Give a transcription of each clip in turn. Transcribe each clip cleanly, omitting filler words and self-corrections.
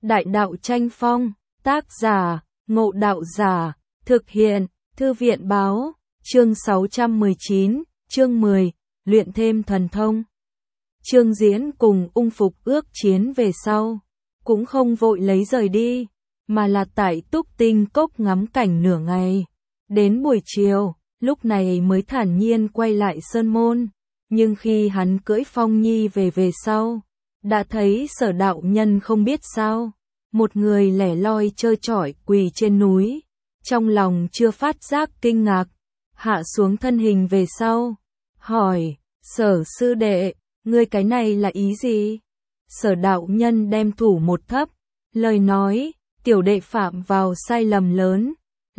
Đại đạo tranh phong, tác giả, Ngộ Đạo Giả, thực hiện, Thư viện báo, chương 619, chương 10, luyện thêm thần thông. Trương Diễn cùng Ung Phục ước chiến về sau, cũng không vội lấy rời đi, mà là tại Túc Tinh Cốc ngắm cảnh nửa ngày. Đến buổi chiều, lúc này mới thản nhiên quay lại Sơn Môn, nhưng khi hắn cưỡi Phong Nhi về sau, đã thấy Sở đạo nhân không biết sao, một người lẻ loi trơ trọi quỳ trên núi, trong lòng chưa phát giác kinh ngạc, hạ xuống thân hình về sau, hỏi, Sở sư đệ, ngươi cái này là ý gì? Sở đạo nhân đem thủ một thấp, lời nói, tiểu đệ phạm vào sai lầm lớn,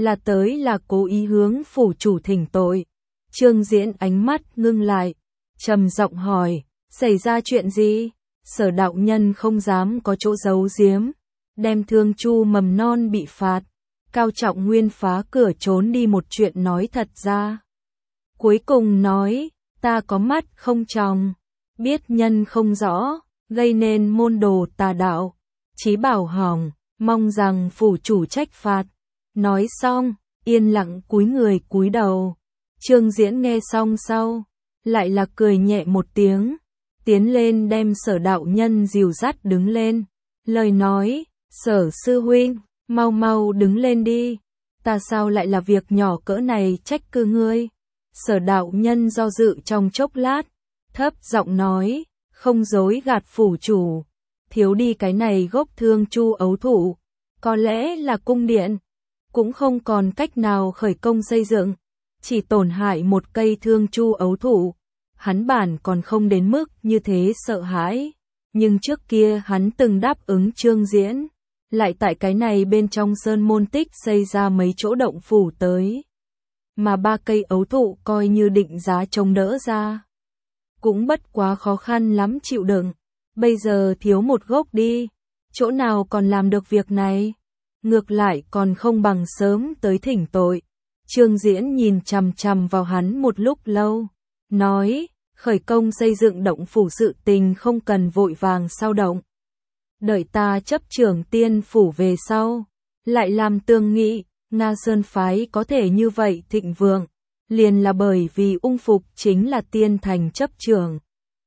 là cố ý hướng phủ chủ thỉnh tội. Trương Diễn ánh mắt ngưng lại, trầm giọng hỏi, xảy ra chuyện gì? Sở đạo nhân không dám có chỗ giấu giếm, đem Thương Chu mầm non bị phạt, Cao Trọng Nguyên phá cửa trốn đi một chuyện nói thật ra. Cuối cùng nói, ta có mắt không tròng, biết nhân không rõ, gây nên môn đồ tà đạo, chí bảo hỏng, mong rằng phủ chủ trách phạt. Nói xong, yên lặng cúi người cúi đầu. Trương Diễn nghe xong sau, lại là cười nhẹ một tiếng, tiến lên đem Sở đạo nhân dìu dắt đứng lên, lời nói, Sở sư huynh, mau mau đứng lên đi, ta sao lại là việc nhỏ cỡ này trách cứ ngươi. Sở đạo nhân do dự trong chốc lát, thấp giọng nói, không dối gạt phủ chủ, thiếu đi cái này gốc Thương Chu ấu thụ, có lẽ là cung điện cũng không còn cách nào khởi công xây dựng, chỉ tổn hại một cây Thương Chu ấu thụ, hắn bản còn không đến mức như thế sợ hãi, nhưng trước kia hắn từng đáp ứng Trương Diễn, lại tại cái này bên trong Sơn Môn Tích xây ra mấy chỗ động phủ tới, mà 3 cây ấu thụ coi như định giá chống đỡ ra, cũng bất quá khó khăn lắm chịu đựng, bây giờ thiếu một gốc đi, chỗ nào còn làm được việc này, ngược lại còn không bằng sớm tới thỉnh tội. Trương Diễn nhìn chằm chằm vào hắn một lúc lâu, nói, khởi công xây dựng động phủ sự tình không cần vội vàng sao động. Đợi ta chấp trưởng tiên phủ về sau, lại làm tương nghị, Nga Sơn phái có thể như vậy thịnh vượng, liền là bởi vì Ung Phục chính là tiên thành chấp trưởng.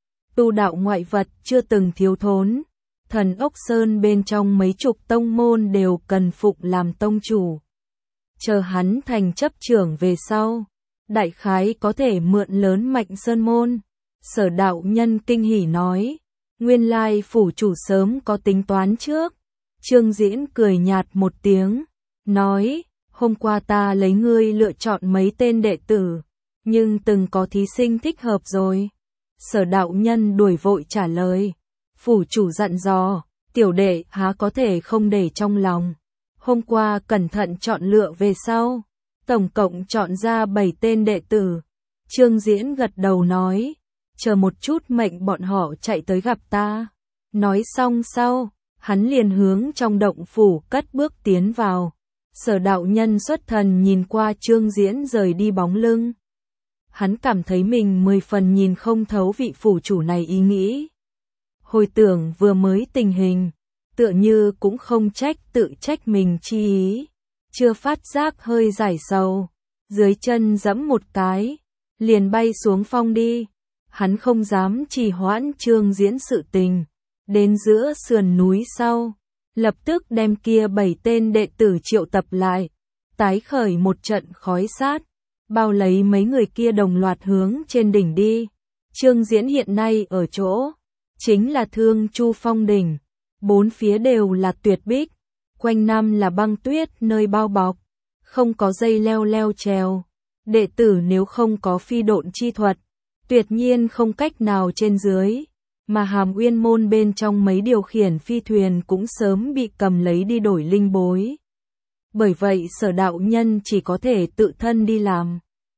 Tu đạo ngoại vật chưa từng thiếu thốn, Thần Ốc Sơn bên trong mấy chục tông môn đều cần phụng làm tông chủ. Chờ hắn thành chấp trưởng về sau, đại khái có thể mượn lớn mạnh Sơn Môn. Sở đạo nhân kinh hỉ nói, nguyên lai phủ chủ sớm có tính toán trước. Trương Diễn cười nhạt một tiếng, nói, hôm qua ta lấy ngươi lựa chọn mấy tên đệ tử, nhưng từng có thí sinh thích hợp rồi. Sở đạo nhân đuổi vội trả lời, phủ chủ dặn dò, tiểu đệ há có thể không để trong lòng. Hôm qua cẩn thận chọn lựa về sau, tổng cộng chọn ra 7 tên đệ tử. Trương Diễn gật đầu nói, chờ một chút mệnh bọn họ chạy tới gặp ta. Nói xong sau, hắn liền hướng trong động phủ cất bước tiến vào. Sở đạo nhân xuất thần nhìn qua Trương Diễn rời đi bóng lưng. Hắn cảm thấy mình 10 phần nhìn không thấu vị phủ chủ này ý nghĩ. Hồi tưởng vừa mới tình hình, tựa như cũng không tự trách mình chi ý, chưa phát giác hơi giải sầu, dưới chân giẫm một cái, liền bay xuống phong đi. Hắn không dám trì hoãn Trương Diễn sự tình, đến giữa sườn núi sau, lập tức đem kia 7 tên đệ tử triệu tập lại, tái khởi một trận khói sát, bao lấy mấy người kia đồng loạt hướng trên đỉnh đi. Trương Diễn hiện nay ở chỗ, chính là Thương Chu Phong đỉnh, bốn phía đều là tuyệt bích, quanh năm là băng tuyết nơi bao bọc, không có dây leo trèo, đệ tử nếu không có phi độn chi thuật, tuyệt nhiên không cách nào trên dưới, mà Hàm Uyên môn bên trong mấy điều khiển phi thuyền cũng sớm bị cầm lấy đi đổi linh bối. Bởi vậy Sở đạo nhân chỉ có thể tự thân đi làm.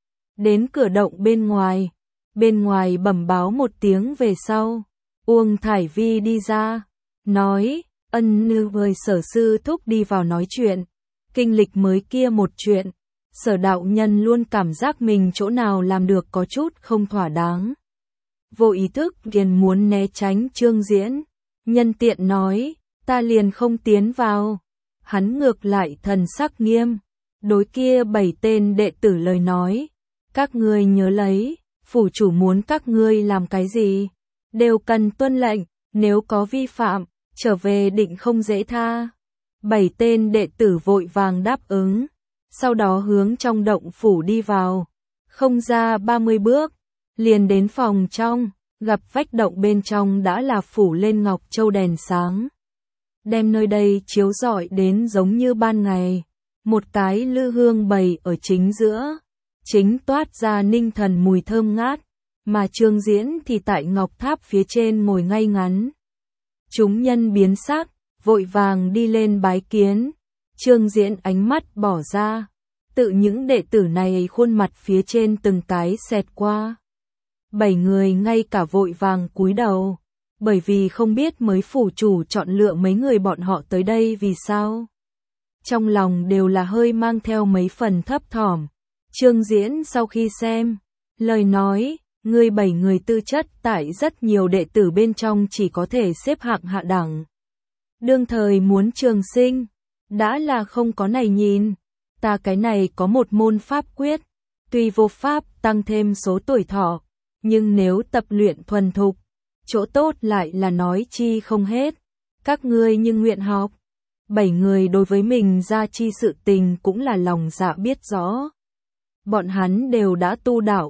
Đến cửa động bên ngoài bẩm báo một tiếng về sau, Uông Thải Vi đi ra, nói, ân nư với Sở sư thúc đi vào nói chuyện, kinh lịch mới kia một chuyện. Sở đạo nhân luôn cảm giác mình chỗ nào làm được có chút không thỏa đáng. Vô ý thức liền muốn né tránh Trương Diễn, nhân tiện nói, ta liền không tiến vào. Hắn ngược lại thần sắc nghiêm, đối kia 7 tên đệ tử lời nói, các ngươi nhớ lấy, phủ chủ muốn các ngươi làm cái gì, đều cần tuân lệnh, nếu có vi phạm, trở về định không dễ tha. 7 tên đệ tử vội vàng đáp ứng, sau đó hướng trong động phủ đi vào, không ra 30 bước, liền đến phòng trong, gặp vách động bên trong đã là phủ lên ngọc châu đèn sáng, đem nơi đây chiếu rọi đến giống như ban ngày. Một cái lư hương bày ở chính giữa, chính toát ra ninh thần mùi thơm ngát, mà Trương Diễn thì tại ngọc tháp phía trên ngồi ngay ngắn. Chúng nhân biến sắc, vội vàng đi lên bái kiến. Trương Diễn ánh mắt bỏ ra, tự những đệ tử này khuôn mặt phía trên từng cái xẹt qua. 7 người ngay cả vội vàng cúi đầu, bởi vì không biết mới phủ chủ chọn lựa mấy người bọn họ tới đây vì sao. Trong lòng đều là hơi mang theo mấy phần thấp thỏm. Trương Diễn sau khi xem, lời nói, ngươi 7 người tư chất tại rất nhiều đệ tử bên trong chỉ có thể xếp hạng hạ đẳng. Đương thời muốn trường sinh, đã là không có này nhìn, ta cái này có một môn pháp quyết, tuy vô pháp tăng thêm số tuổi thọ, nhưng nếu tập luyện thuần thục, chỗ tốt lại là nói chi không hết. Các ngươi nhưng nguyện học. 7 người đối với mình gia chi sự tình cũng là lòng dạ biết rõ. Bọn hắn đều đã tu đạo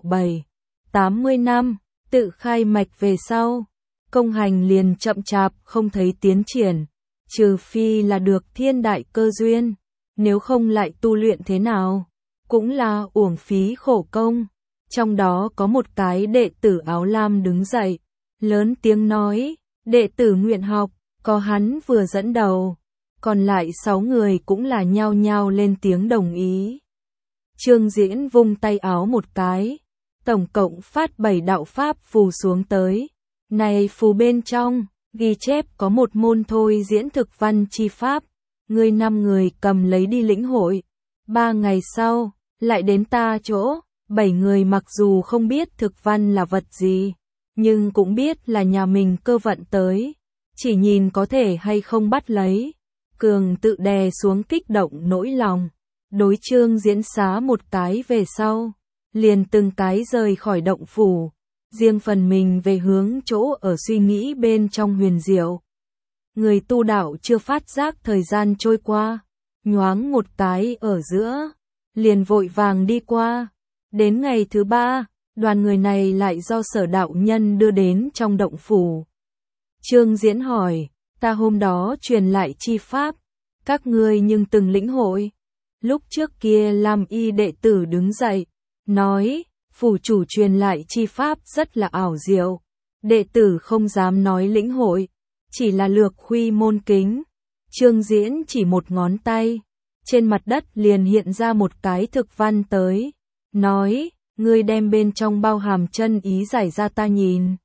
80 năm, tự khai mạch về sau, công hành liền chậm chạp không thấy tiến triển, trừ phi là được thiên đại cơ duyên, nếu không lại tu luyện thế nào, cũng là uổng phí khổ công. Trong đó có một cái đệ tử áo lam đứng dậy, lớn tiếng nói, đệ tử nguyện học, có hắn vừa dẫn đầu. Còn lại 6 người cũng là nhao nhao lên tiếng đồng ý. Trương Diễn vung tay áo một cái, tổng cộng phát 7 đạo pháp phù xuống tới. Này phù bên trong, ghi chép có một môn thôi diễn thực văn chi pháp, ngươi 5 người cầm lấy đi lĩnh hội. 3 ngày sau, lại đến ta chỗ, 7 người mặc dù không biết thực văn là vật gì, nhưng cũng biết là nhà mình cơ vận tới, chỉ nhìn có thể hay không bắt lấy. Cường tự đè xuống kích động nỗi lòng, đối Trương Diễn xá một cái về sau, liền từng cái rời khỏi động phủ, riêng phần mình về hướng chỗ ở suy nghĩ bên trong huyền diệu. Người tu đạo chưa phát giác thời gian trôi qua, nhoáng một cái ở giữa, liền vội vàng đi qua. Đến ngày thứ 3, đoàn người này lại do Sở đạo nhân đưa đến trong động phủ. Trương Diễn hỏi, ta hôm đó truyền lại chi pháp, các ngươi nhưng từng lĩnh hội. Lúc trước kia Lam Y đệ tử đứng dậy, nói, phủ chủ truyền lại chi pháp rất là ảo diệu, đệ tử không dám nói lĩnh hội, chỉ là lược khuy môn kính. Trương Diễn chỉ một ngón tay, trên mặt đất liền hiện ra một cái thực văn tới, nói, ngươi đem bên trong bao hàm chân ý giải ra ta nhìn.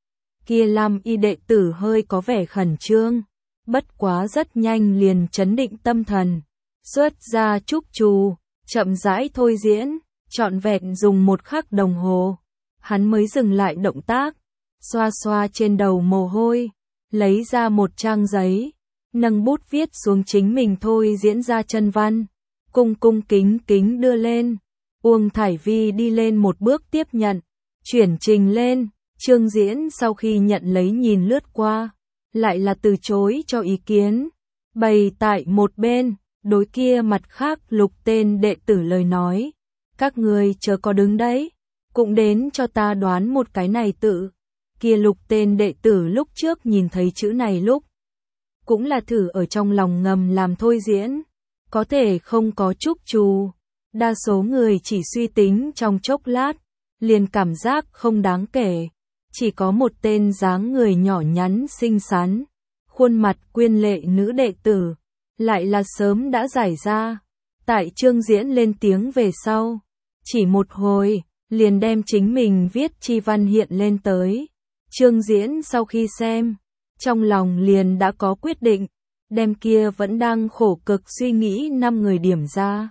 Kia Lam Y đệ tử hơi có vẻ khẩn trương, bất quá rất nhanh liền trấn định tâm thần, xuất ra trúc trù, chậm rãi thôi diễn, trọn vẹn dùng 1 khắc đồng hồ, hắn mới dừng lại động tác, xoa xoa trên đầu mồ hôi, lấy ra một trang giấy, nâng bút viết xuống chính mình thôi diễn ra chân văn, cung kính kính đưa lên. Uông Thải Vi đi lên một bước tiếp nhận, chuyển trình lên. Trương Diễn sau khi nhận lấy nhìn lướt qua, lại là từ chối cho ý kiến, bày tại một bên, đối kia mặt khác Lục tên đệ tử lời nói, các người chớ có đứng đấy, cũng đến cho ta đoán một cái này tự. Kia Lục tên đệ tử lúc trước nhìn thấy chữ này lúc, cũng là thử ở trong lòng ngầm làm thôi diễn, có thể không có trúc trù, đa số người chỉ suy tính trong chốc lát, liền cảm giác không đáng kể. Chỉ có một tên dáng người nhỏ nhắn xinh xắn, khuôn mặt quyến lệ nữ đệ tử, lại là sớm đã giải ra. Tại Trương Diễn lên tiếng về sau, chỉ một hồi, liền đem chính mình viết chi văn hiện lên tới. Trương Diễn sau khi xem, trong lòng liền đã có quyết định, đem kia vẫn đang khổ cực suy nghĩ 5 người điểm ra.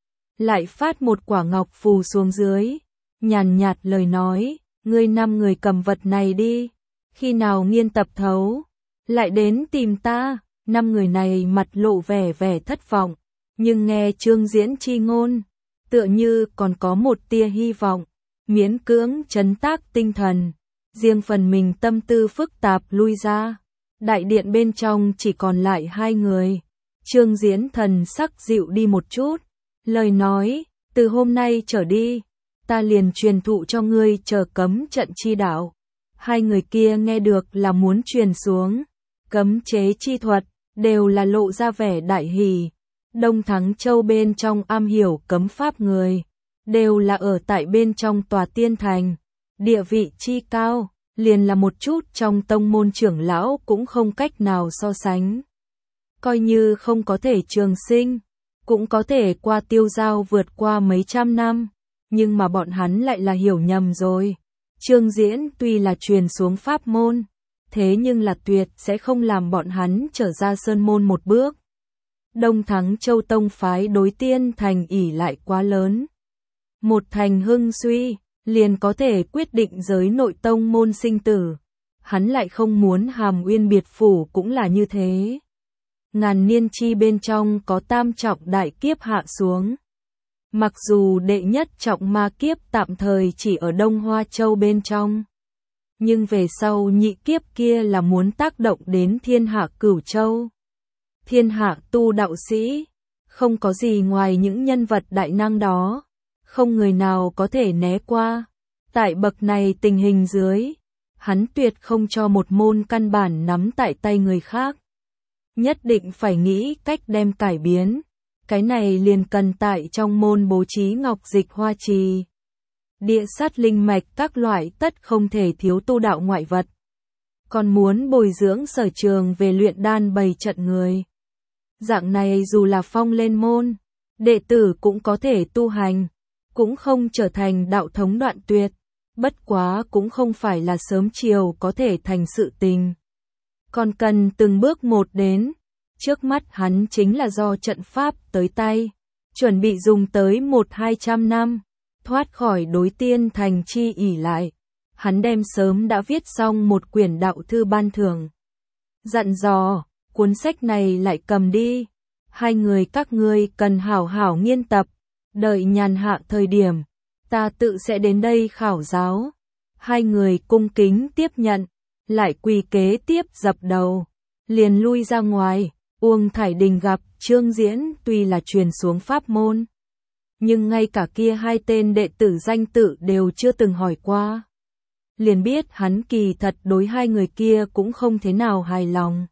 Lại phát một quả ngọc phù xuống dưới, nhàn nhạt lời nói, ngươi 5 người cầm vật này đi, khi nào nghiên tập thấu, lại đến tìm ta. Năm người này mặt lộ vẻ thất vọng, nhưng nghe Trương Diễn chi ngôn, tựa như còn có một tia hy vọng, miễn cưỡng trấn tác tinh thần, riêng phần mình tâm tư phức tạp lui ra. Đại điện bên trong chỉ còn lại hai người. Trương Diễn thần sắc dịu đi một chút, lời nói, từ hôm nay trở đi, ta liền truyền thụ cho ngươi chờ cấm trận chi đạo. Hai người kia nghe được là muốn truyền xuống cấm chế chi thuật, đều là lộ ra vẻ đại hỉ. Đông Thắng Châu bên trong am hiểu cấm pháp người, đều là ở tại bên trong tòa tiên thành, địa vị chi cao, liền là một chút trong tông môn trưởng lão cũng không cách nào so sánh. Coi như không có thể trường sinh, cũng có thể qua tiêu giao vượt qua mấy trăm năm, nhưng mà bọn hắn lại là hiểu nhầm rồi. Trương Diễn tuy là truyền xuống pháp môn, thế nhưng là tuyệt sẽ không làm bọn hắn trở ra sơn môn một bước. Đông Thắng Châu tông phái đối tiên thành ỷ lại quá lớn. Một thành hưng suy, liền có thể quyết định giới nội tông môn sinh tử. Hắn lại không muốn Hàm Uyên biệt phủ cũng là như thế. Ngàn niên chi bên trong có tam trọng đại kiếp hạ xuống. Mặc dù đệ nhất trọng ma kiếp tạm thời chỉ ở Đông Hoa Châu bên trong, nhưng về sau nhị kiếp kia là muốn tác động đến thiên hạ Cửu Châu. Thiên hạ tu đạo sĩ, không có gì ngoài những nhân vật đại năng đó, không người nào có thể né qua. Tại bậc này tình hình dưới, hắn tuyệt không cho một môn căn bản nắm tại tay người khác. Nhất định phải nghĩ cách đem cải biến. Cái này liền cần tại trong môn bố trí ngọc dịch hoa trì, địa sát linh mạch các loại tất không thể thiếu tu đạo ngoại vật. Còn muốn bồi dưỡng sở trường về luyện đan bày trận người. Dạng này dù là phong lên môn, đệ tử cũng có thể tu hành, cũng không trở thành đạo thống đoạn tuyệt, bất quá cũng không phải là sớm chiều có thể thành sự tình. Còn cần từng bước một đến. Trước mắt hắn chính là do trận pháp tới tay, chuẩn bị dùng tới 100-200 năm, thoát khỏi đối tiên thành chi ỷ lại. Hắn đem sớm đã viết xong một quyển đạo thư ban thưởng. Dặn dò, cuốn sách này lại cầm đi. Hai người các ngươi cần hảo hảo nghiên tập, đợi nhàn hạ thời điểm, ta tự sẽ đến đây khảo giáo. Hai người cung kính tiếp nhận, lại quỳ kế tiếp dập đầu, liền lui ra ngoài. Uông Thải Đình gặp Trương Diễn tuy là truyền xuống pháp môn, nhưng ngay cả kia hai tên đệ tử danh tự đều chưa từng hỏi qua. Liền biết hắn kỳ thật đối hai người kia cũng không thế nào hài lòng.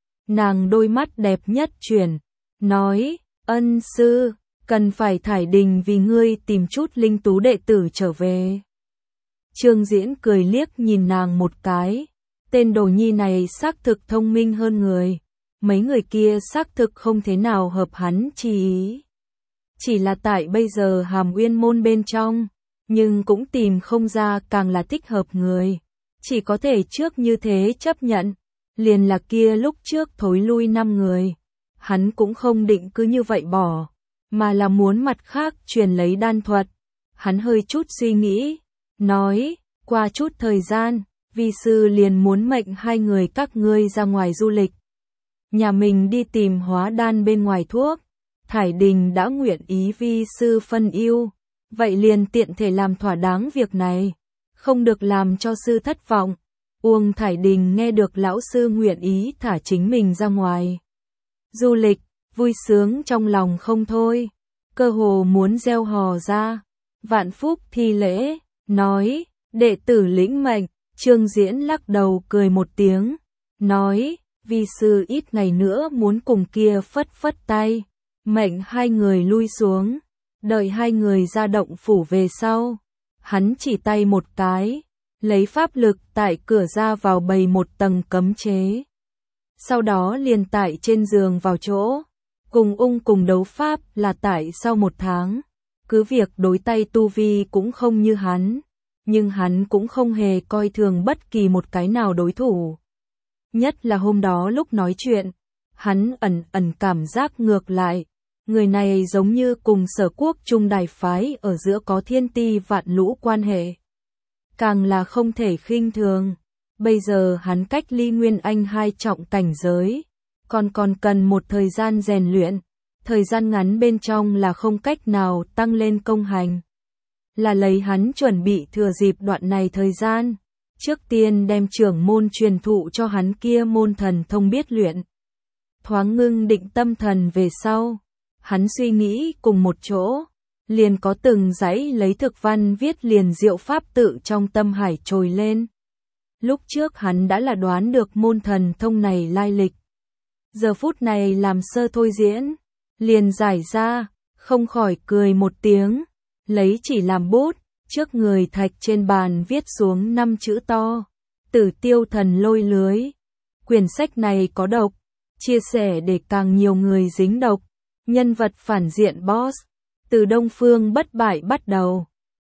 Nàng đôi mắt đẹp nhất chuyển, nói, ân sư, cần phải Thải Đình vì ngươi tìm chút linh tú đệ tử trở về. Trương Diễn cười liếc nhìn nàng một cái, tên đồ nhi này xác thực thông minh hơn người. Mấy người kia xác thực không thế nào hợp hắn chi ý. Chỉ là tại bây giờ Hàm Uyên môn bên trong, nhưng cũng tìm không ra càng là thích hợp người. Chỉ có thể trước như thế chấp nhận, liền là kia lúc trước thối lui 5 người. Hắn cũng không định cứ như vậy bỏ, mà là muốn mặt khác truyền lấy đan thuật. Hắn hơi chút suy nghĩ, nói, qua chút thời gian, vi sư liền muốn mệnh hai người các ngươi ra ngoài du lịch. Nhà mình đi tìm hóa đan bên ngoài thuốc. Thải Đình đã nguyện ý vi sư phân ưu, vậy liền tiện thể làm thỏa đáng việc này, không được làm cho sư thất vọng. Uông Thải Đình nghe được lão sư nguyện ý thả chính mình ra ngoài du lịch, vui sướng trong lòng không thôi, cơ hồ muốn reo hò ra. Vạn Phúc thi lễ, nói, đệ tử lĩnh mệnh. Trương Diễn lắc đầu cười một tiếng, nói, vi sư ít ngày nữa muốn cùng kia phất phất tay, mệnh hai người lui xuống, đợi hai người ra động phủ về sau. Hắn chỉ tay một cái, lấy pháp lực tại cửa ra vào bày một tầng cấm chế. Sau đó liền tại trên giường vào chỗ, cùng đấu pháp là tại sau 1 tháng. Cứ việc đối tay tu vi cũng không như hắn, nhưng hắn cũng không hề coi thường bất kỳ một cái nào đối thủ. Nhất là hôm đó lúc nói chuyện, hắn ẩn cảm giác ngược lại, người này giống như cùng Sở Quốc Trung Đài phái ở giữa có thiên ti vạn lũ quan hệ. Càng là không thể khinh thường, bây giờ hắn cách ly Nguyên Anh 2 trọng cảnh giới, còn cần một thời gian rèn luyện, thời gian ngắn bên trong là không cách nào tăng lên công hành. Là lấy hắn chuẩn bị thừa dịp đoạn này thời gian, trước tiên đem trưởng môn truyền thụ cho hắn kia môn thần thông biết luyện. Thoáng ngưng định tâm thần về sau, hắn suy nghĩ cùng một chỗ, liền có từng dãy lấy thực văn viết liền diệu pháp tự trong tâm hải trồi lên. Lúc trước hắn đã là đoán được môn thần thông này lai lịch. Giờ phút này làm sơ thôi diễn, liền giải ra, không khỏi cười một tiếng, lấy chỉ làm bút, trước người thạch trên bàn viết xuống 5 chữ to, Tử Tiêu Thần Lôi Lưới. Quyển sách này có độc, chia sẻ để càng nhiều người dính độc, nhân vật phản diện boss, từ Đông Phương bất bại bắt đầu,